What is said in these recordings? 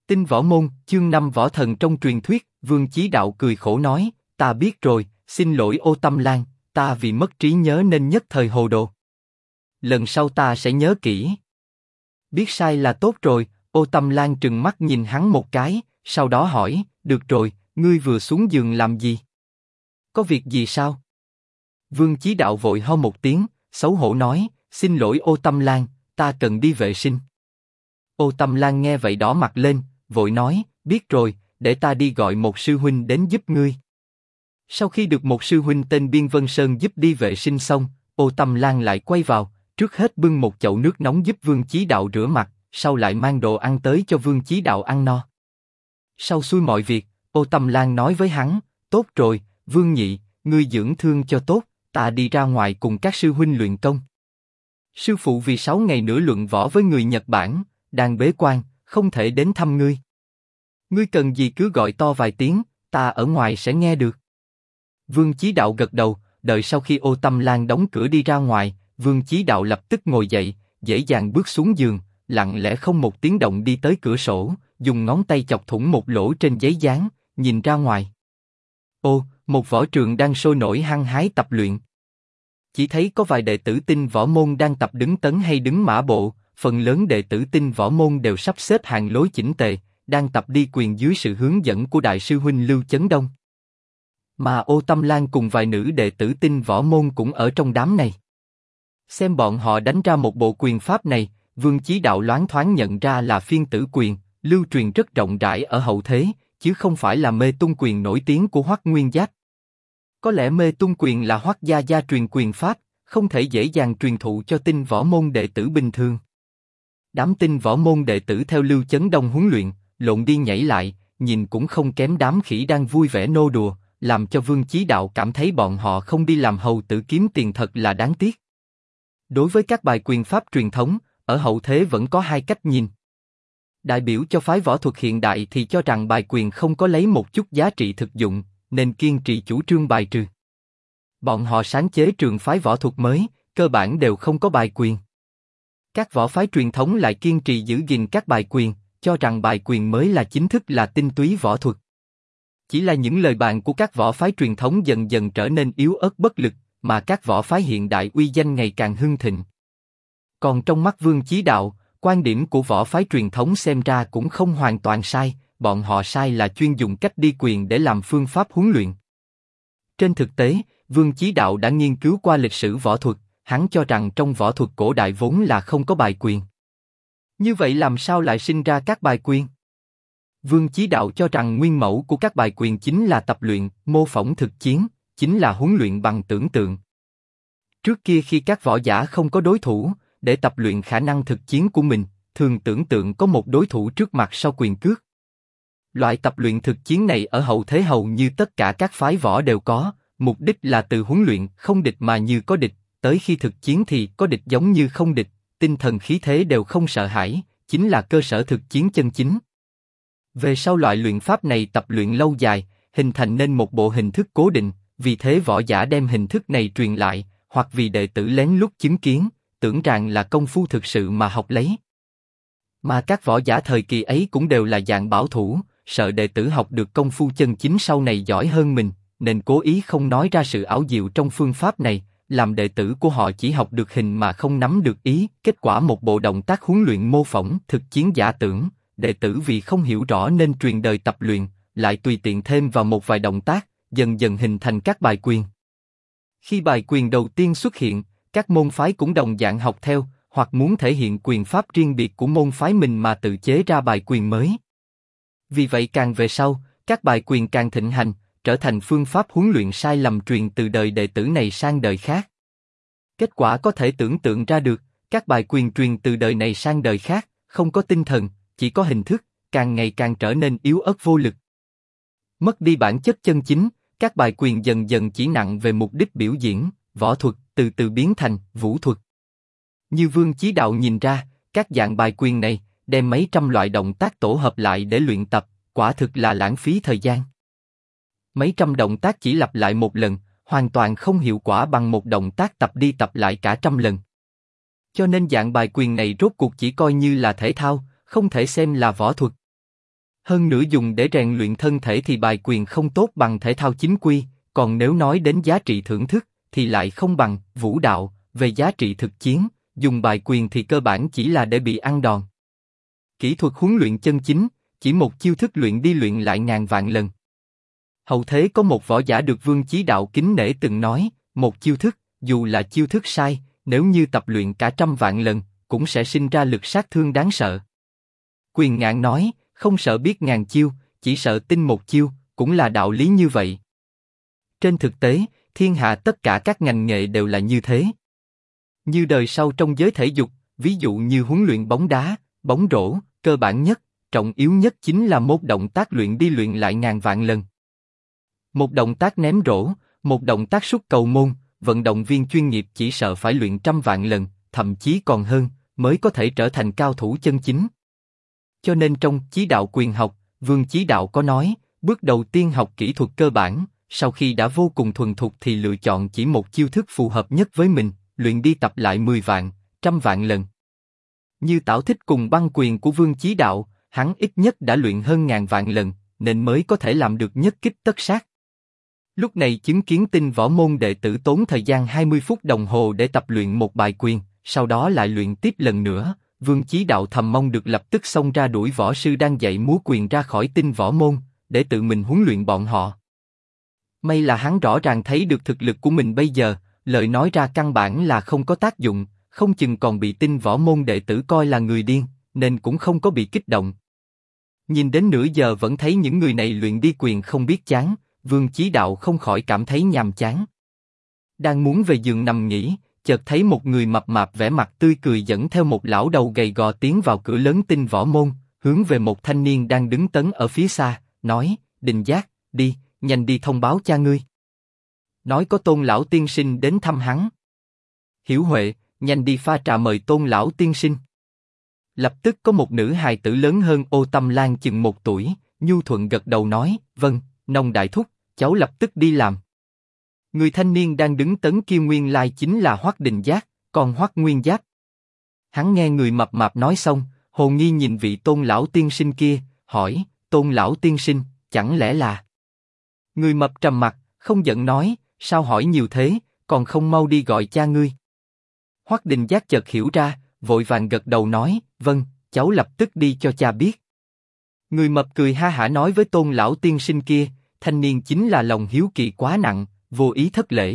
Tinh võ môn, chương 5 võ thần trong truyền thuyết. Vương Chí Đạo cười khổ nói, ta biết rồi, xin lỗi Ô Tâm Lan, ta vì mất trí nhớ nên nhất thời hồ đồ. Lần sau ta sẽ nhớ kỹ. Biết sai là tốt rồi. Ô Tâm Lan trừng mắt nhìn hắn một cái, sau đó hỏi, được rồi, ngươi vừa xuống giường làm gì? Có việc gì sao? Vương Chí Đạo vội ho một tiếng, xấu hổ nói, xin lỗi Ô Tâm Lan, ta cần đi vệ sinh. Ô Tâm Lan nghe vậy đỏ mặt lên, vội nói, biết rồi, để ta đi gọi một sư huynh đến giúp ngươi. Sau khi được một sư huynh tên Biên Vân Sơn giúp đi vệ sinh xong, Ô Tâm Lan lại quay vào, trước hết bưng một chậu nước nóng giúp Vương Chí Đạo rửa mặt, sau lại mang đồ ăn tới cho Vương Chí Đạo ăn no. Sau xuôi mọi việc, Ô Tâm Lan nói với hắn, tốt rồi, Vương Nhị, ngươi dưỡng thương cho tốt, ta đi ra ngoài cùng các sư huynh luyện công. Sư phụ vì 6 ngày nữa luận võ với người Nhật Bản, đang bế quan, không thể đến thăm ngươi. Ngươi cần gì cứ gọi to vài tiếng, ta ở ngoài sẽ nghe được. Vương Chí Đạo gật đầu, đợi sau khi Ô Tâm Lan đóng cửa đi ra ngoài, Vương Chí Đạo lập tức ngồi dậy, dễ dàng bước xuống giường, lặng lẽ không một tiếng động đi tới cửa sổ, dùng ngón tay chọc thủng một lỗ trên giấy dán, nhìn ra ngoài. Ô, một võ trường đang sôi nổi hăng hái tập luyện. Chỉ thấy có vài đệ tử Tinh võ môn đang tập đứng tấn hay đứng mã bộ, phần lớn đệ tử Tinh võ môn đều sắp xếp hàng lối chỉnh tề, đang tập đi quyền dưới sự hướng dẫn của đại sư huynh Lưu Chấn Đông. Mà Ô Tâm Lan cùng vài nữ đệ tử Tinh võ môn cũng ở trong đám này. Xem bọn họ đánh ra một bộ quyền pháp này, Vương Chí Đạo loáng thoáng nhận ra là phiên tử quyền, lưu truyền rất rộng rãi ở hậu thế, chứ không phải là mê tung quyền nổi tiếng của Hoắc Nguyên Giáp. Có lẽ mê tung quyền là Hoắc gia gia truyền quyền pháp, không thể dễ dàng truyền thụ cho Tinh võ môn đệ tử bình thường. Đám Tinh võ môn đệ tử theo Lưu Chấn Đông huấn luyện, lộn đi nhảy lại, nhìn cũng không kém đám khỉ đang vui vẻ nô đùa, làm cho Vương Chí Đạo cảm thấy bọn họ không đi làm hầu tử kiếm tiền thật là đáng tiếc. Đối với các bài quyền pháp truyền thống, ở hậu thế vẫn có hai cách nhìn. Đại biểu cho phái võ thuật hiện đại thì cho rằng bài quyền không có lấy một chút giá trị thực dụng, nên kiên trì chủ trương bài trừ. Bọn họ sáng chế trường phái võ thuật mới, cơ bản đều không có bài quyền. Các võ phái truyền thống lại kiên trì giữ gìn các bài quyền, cho rằng bài quyền mới là chính thức là tinh túy võ thuật. Chỉ là những lời bàn của các võ phái truyền thống dần dần trở nên yếu ớt bất lực, mà các võ phái hiện đại uy danh ngày càng hưng thịnh. Còn trong mắt Vương Chí Đạo, quan điểm của võ phái truyền thống xem ra cũng không hoàn toàn sai, bọn họ sai là chuyên dùng cách đi quyền để làm phương pháp huấn luyện. Trên thực tế, Vương Chí Đạo đã nghiên cứu qua lịch sử võ thuật, hắn cho rằng trong võ thuật cổ đại vốn là không có bài quyền. Như vậy làm sao lại sinh ra các bài quyền? Vương Chí Đạo cho rằng nguyên mẫu của các bài quyền chính là tập luyện, mô phỏng thực chiến, chính là huấn luyện bằng tưởng tượng. Trước kia khi các võ giả không có đối thủ, để tập luyện khả năng thực chiến của mình, thường tưởng tượng có một đối thủ trước mặt sau quyền cước. Loại tập luyện thực chiến này ở hậu thế hầu như tất cả các phái võ đều có, mục đích là từ huấn luyện không địch mà như có địch, tới khi thực chiến thì có địch giống như không địch, tinh thần khí thế đều không sợ hãi, chính là cơ sở thực chiến chân chính. Về sau loại luyện pháp này tập luyện lâu dài, hình thành nên một bộ hình thức cố định, vì thế võ giả đem hình thức này truyền lại, hoặc vì đệ tử lén lút chứng kiến, tưởng rằng là công phu thực sự mà học lấy. Mà các võ giả thời kỳ ấy cũng đều là dạng bảo thủ, sợ đệ tử học được công phu chân chính sau này giỏi hơn mình, nên cố ý không nói ra sự ảo diệu trong phương pháp này, làm đệ tử của họ chỉ học được hình mà không nắm được ý, kết quả một bộ động tác huấn luyện mô phỏng thực chiến giả tưởng, đệ tử vì không hiểu rõ nên truyền đời tập luyện, lại tùy tiện thêm vào một vài động tác, dần dần hình thành các bài quyền. Khi bài quyền đầu tiên xuất hiện, các môn phái cũng đồng dạng học theo, hoặc muốn thể hiện quyền pháp riêng biệt của môn phái mình mà tự chế ra bài quyền mới. Vì vậy càng về sau, các bài quyền càng thịnh hành, trở thành phương pháp huấn luyện sai lầm truyền từ đời đệ tử này sang đời khác. Kết quả có thể tưởng tượng ra được, các bài quyền truyền từ đời này sang đời khác, không có tinh thần, chỉ có hình thức, càng ngày càng trở nên yếu ớt vô lực. Mất đi bản chất chân chính, các bài quyền dần dần chỉ nặng về mục đích biểu diễn, võ thuật, từ từ biến thành vũ thuật. Như Vương Chí Đạo nhìn ra, các dạng bài quyền này, đem mấy trăm loại động tác tổ hợp lại để luyện tập, quả thực là lãng phí thời gian. Mấy trăm động tác chỉ lặp lại một lần, hoàn toàn không hiệu quả bằng một động tác tập đi tập lại cả trăm lần. Cho nên dạng bài quyền này rốt cuộc chỉ coi như là thể thao, không thể xem là võ thuật. Hơn nữa dùng để rèn luyện thân thể thì bài quyền không tốt bằng thể thao chính quy, còn nếu nói đến giá trị thưởng thức, thì lại không bằng vũ đạo. Về giá trị thực chiến, dùng bài quyền thì cơ bản chỉ là để bị ăn đòn. Kỹ thuật huấn luyện chân chính, chỉ một chiêu thức luyện đi luyện lại ngàn vạn lần. Hậu thế có một võ giả được Vương Chí Đạo kính nể từng nói, một chiêu thức, dù là chiêu thức sai, nếu như tập luyện cả trăm vạn lần, cũng sẽ sinh ra lực sát thương đáng sợ. Quyền Ngạn nói, không sợ biết ngàn chiêu, chỉ sợ tin một chiêu, cũng là đạo lý như vậy. Trên thực tế, thiên hạ tất cả các ngành nghề đều là như thế. Như đời sau trong giới thể dục, ví dụ như huấn luyện bóng đá, bóng rổ, cơ bản nhất, trọng yếu nhất chính là một động tác luyện đi luyện lại ngàn vạn lần. Một động tác ném rổ, một động tác sút cầu môn, vận động viên chuyên nghiệp chỉ sợ phải luyện trăm vạn lần, thậm chí còn hơn, mới có thể trở thành cao thủ chân chính. Cho nên trong Chí Đạo quyền học, Vương Chí Đạo có nói, bước đầu tiên học kỹ thuật cơ bản, sau khi đã vô cùng thuần thục thì lựa chọn chỉ một chiêu thức phù hợp nhất với mình, luyện đi tập lại 10 vạn, trăm vạn lần. Như Tảo Thích cùng băng quyền của Vương Chí Đạo, hắn ít nhất đã luyện hơn ngàn vạn lần, nên mới có thể làm được nhất kích tất sát. Lúc này chứng kiến Tinh Võ Môn đệ tử tốn thời gian 20 phút đồng hồ để tập luyện một bài quyền, sau đó lại luyện tiếp lần nữa, Vương Chí Đạo thầm mong được lập tức xông ra đuổi võ sư đang dạy múa quyền ra khỏi Tinh Võ Môn, để tự mình huấn luyện bọn họ. May là hắn rõ ràng thấy được thực lực của mình bây giờ, lời nói ra căn bản là không có tác dụng, không chừng còn bị Tinh Võ Môn đệ tử coi là người điên, nên cũng không có bị kích động. Nhìn đến nửa giờ vẫn thấy những người này luyện đi quyền không biết chán, Vương Chí Đạo không khỏi cảm thấy nhàm chán. Đang muốn về giường nằm nghỉ, chợt thấy một người mập mạp vẻ mặt tươi cười dẫn theo một lão đầu gầy gò tiến vào cửa lớn Tinh Võ Môn, hướng về một thanh niên đang đứng tấn ở phía xa, nói: Đình Giác, đi, nhanh đi thông báo cha ngươi. Nói có Tôn lão tiên sinh đến thăm hắn. Hiểu Huệ, nhanh đi pha trà mời Tôn lão tiên sinh. Lập tức có một nữ hài tử lớn hơn Ô Tâm Lan chừng 1 tuổi, nhu thuận gật đầu nói: Vâng, nông đại thúc, cháu lập tức đi làm. Người thanh niên đang đứng tấn kia nguyên lai chính là Hoắc Đình Giác, còn Hoắc Nguyên Giáp. Hắn nghe người mập mạp nói xong, hồ nghi nhìn vị Tôn lão tiên sinh kia, hỏi: Tôn lão tiên sinh, chẳng lẽ là? Người mập trầm mặt, không giận nói: Sao hỏi nhiều thế, còn không mau đi gọi cha ngươi. Hoắc Đình Giác chợt hiểu ra, vội vàng gật đầu nói: Vâng, cháu lập tức đi cho cha biết. Người mập cười ha hả nói với Tôn lão tiên sinh kia: Thanh niên chính là lòng hiếu kỳ quá nặng, vô ý thất lễ.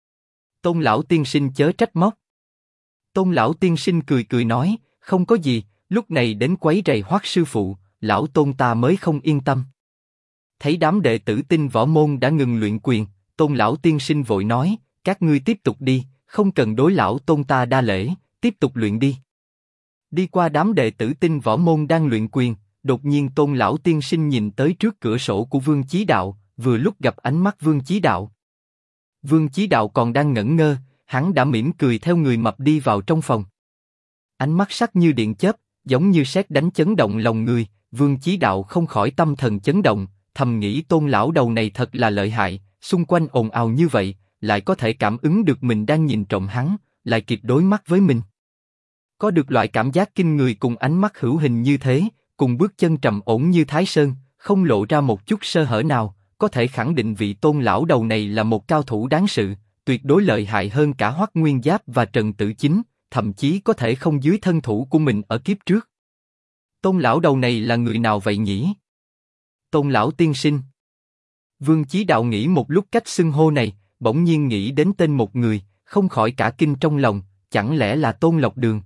Tôn lão tiên sinh chớ trách móc. Tôn lão tiên sinh cười cười nói: Không có gì, lúc này đến quấy rầy Hoắc sư phụ, lão Tôn ta mới không yên tâm. Thấy đám đệ tử Tinh Võ Môn đã ngừng luyện quyền, Tôn lão tiên sinh vội nói: Các ngươi tiếp tục đi, không cần đối lão Tôn ta đa lễ, tiếp tục luyện đi. Đi qua đám đệ tử Tinh Võ Môn đang luyện quyền, đột nhiên Tôn lão tiên sinh nhìn tới trước cửa sổ của Vương Chí Đạo, vừa lúc gặp ánh mắt Vương Chí Đạo. Vương Chí Đạo còn đang ngẩn ngơ, hắn đã mỉm cười theo người mập đi vào trong phòng. Ánh mắt sắc như điện chớp, giống như sét đánh chấn động lòng người. Vương Chí Đạo không khỏi tâm thần chấn động, thầm nghĩ Tôn lão đầu này thật là lợi hại, xung quanh ồn ào như vậy, lại có thể cảm ứng được mình đang nhìn trộm hắn, lại kịp đối mắt với mình. Có được loại cảm giác kinh người cùng ánh mắt hữu hình như thế, cùng bước chân trầm ổn như Thái Sơn, không lộ ra một chút sơ hở nào, có thể khẳng định vị Tôn lão đầu này là một cao thủ đáng sự, tuyệt đối lợi hại hơn cả Hoắc Nguyên Giáp và Trần Tử Chính, thậm chí có thể không dưới thân thủ của mình ở kiếp trước. Tôn lão đầu này là người nào vậy nhỉ? Tôn lão tiên sinh. Vương Chí Đạo nghĩ một lúc cách xưng hô này, bỗng nhiên nghĩ đến tên một người, không khỏi cả kinh trong lòng, chẳng lẽ là Tôn Lộc Đường?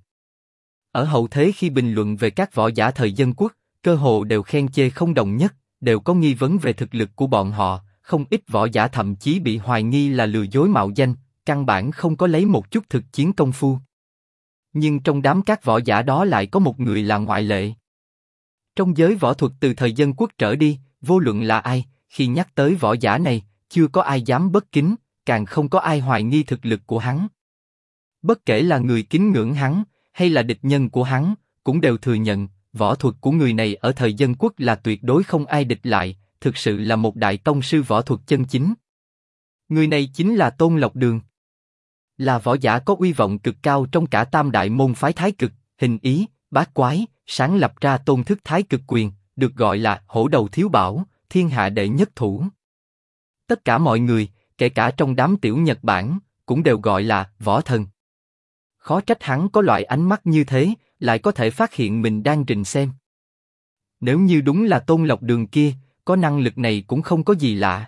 Ở hậu thế khi bình luận về các võ giả thời Dân Quốc, cơ hồ đều khen chê không đồng nhất, đều có nghi vấn về thực lực của bọn họ, không ít võ giả thậm chí bị hoài nghi là lừa dối mạo danh, căn bản không có lấy một chút thực chiến công phu. Nhưng trong đám các võ giả đó lại có một người là ngoại lệ. Trong giới võ thuật từ thời Dân Quốc trở đi, vô luận là ai, khi nhắc tới võ giả này, chưa có ai dám bất kính, càng không có ai hoài nghi thực lực của hắn. Bất kể là người kính ngưỡng hắn, hay là địch nhân của hắn, cũng đều thừa nhận, võ thuật của người này ở thời Dân Quốc là tuyệt đối không ai địch lại, thực sự là một đại tông sư võ thuật chân chính. Người này chính là Tôn Lộc Đường. Là võ giả có uy vọng cực cao trong cả tam đại môn phái Thái Cực, Hình Ý, Bát Quái, sáng lập ra Tôn thức Thái Cực quyền, được gọi là hổ đầu thiếu bảo, thiên hạ đệ nhất thủ. Tất cả mọi người, kể cả trong đám tiểu Nhật Bản, cũng đều gọi là võ thần. Khó trách hắn có loại ánh mắt như thế, lại có thể phát hiện mình đang rình xem. Nếu như đúng là Tôn Lộc Đường kia, có năng lực này cũng không có gì lạ.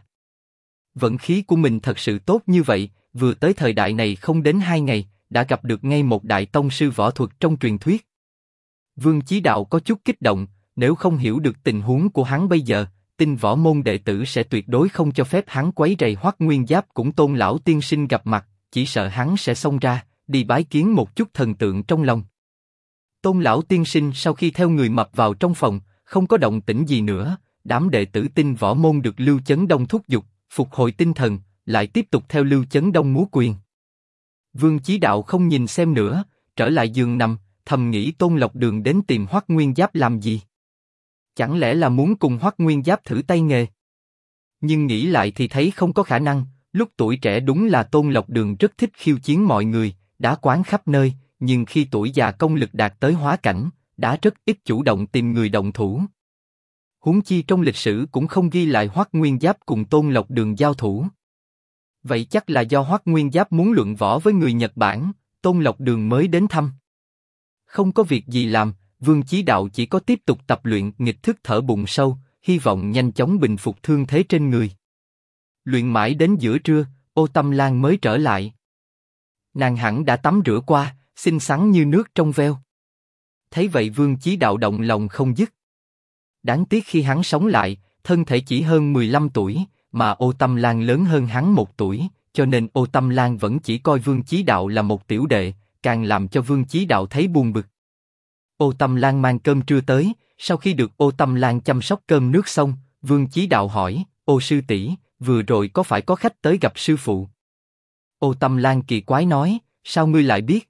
Vận khí của mình thật sự tốt như vậy, vừa tới thời đại này không đến 2 ngày, đã gặp được ngay một đại tông sư võ thuật trong truyền thuyết. Vương Chí Đạo có chút kích động, nếu không hiểu được tình huống của hắn bây giờ, Tinh Võ Môn đệ tử sẽ tuyệt đối không cho phép hắn quấy rầy Hoắc Nguyên Giáp cũng Tôn lão tiên sinh gặp mặt, chỉ sợ hắn sẽ xông ra, đi bái kiến một chút thần tượng trong lòng. Tôn lão tiên sinh sau khi theo người mập vào trong phòng, không có động tĩnh gì nữa, đám đệ tử Tinh Võ Môn được Lưu Chấn Đông thúc giục, phục hồi tinh thần, lại tiếp tục theo Lưu Chấn Đông múa quyền. Vương Chí Đạo không nhìn xem nữa, trở lại giường nằm, thầm nghĩ Tôn Lộc Đường đến tìm Hoắc Nguyên Giáp làm gì? Chẳng lẽ là muốn cùng Hoắc Nguyên Giáp thử tay nghề? Nhưng nghĩ lại thì thấy không có khả năng, lúc tuổi trẻ đúng là Tôn Lộc Đường rất thích khiêu chiến mọi người, đá quán khắp nơi, nhưng khi tuổi già công lực đạt tới hóa cảnh, đã rất ít chủ động tìm người động thủ. Huống chi trong lịch sử cũng không ghi lại Hoắc Nguyên Giáp cùng Tôn Lộc Đường giao thủ. Vậy chắc là do Hoắc Nguyên Giáp muốn luận võ với người Nhật Bản, Tôn Lộc Đường mới đến thăm. Không có việc gì làm, Vương Chí Đạo chỉ có tiếp tục tập luyện nghịch thức thở bụng sâu, hy vọng nhanh chóng bình phục thương thế trên người. Luyện mãi đến giữa trưa, Ô Tâm Lan mới trở lại. Nàng hẳn đã tắm rửa qua, xinh xắn như nước trong veo. Thấy vậy Vương Chí Đạo động lòng không dứt. Đáng tiếc khi hắn sống lại, thân thể chỉ hơn 15 tuổi, mà Ô Tâm Lan lớn hơn hắn 1 tuổi, cho nên Ô Tâm Lan vẫn chỉ coi Vương Chí Đạo là một tiểu đệ, càng làm cho Vương Chí Đạo thấy buồn bực. Ô Tâm Lan mang cơm trưa tới, sau khi được Ô Tâm Lan chăm sóc cơm nước xong, Vương Chí Đạo hỏi, Ô sư tỷ, vừa rồi có phải có khách tới gặp sư phụ? Ô Tâm Lan kỳ quái nói, sao ngươi lại biết?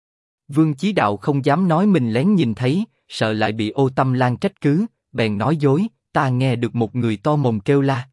Vương Chí Đạo không dám nói mình lén nhìn thấy, sợ lại bị Ô Tâm Lan trách cứ, bèn nói dối, ta nghe được một người to mồm kêu la,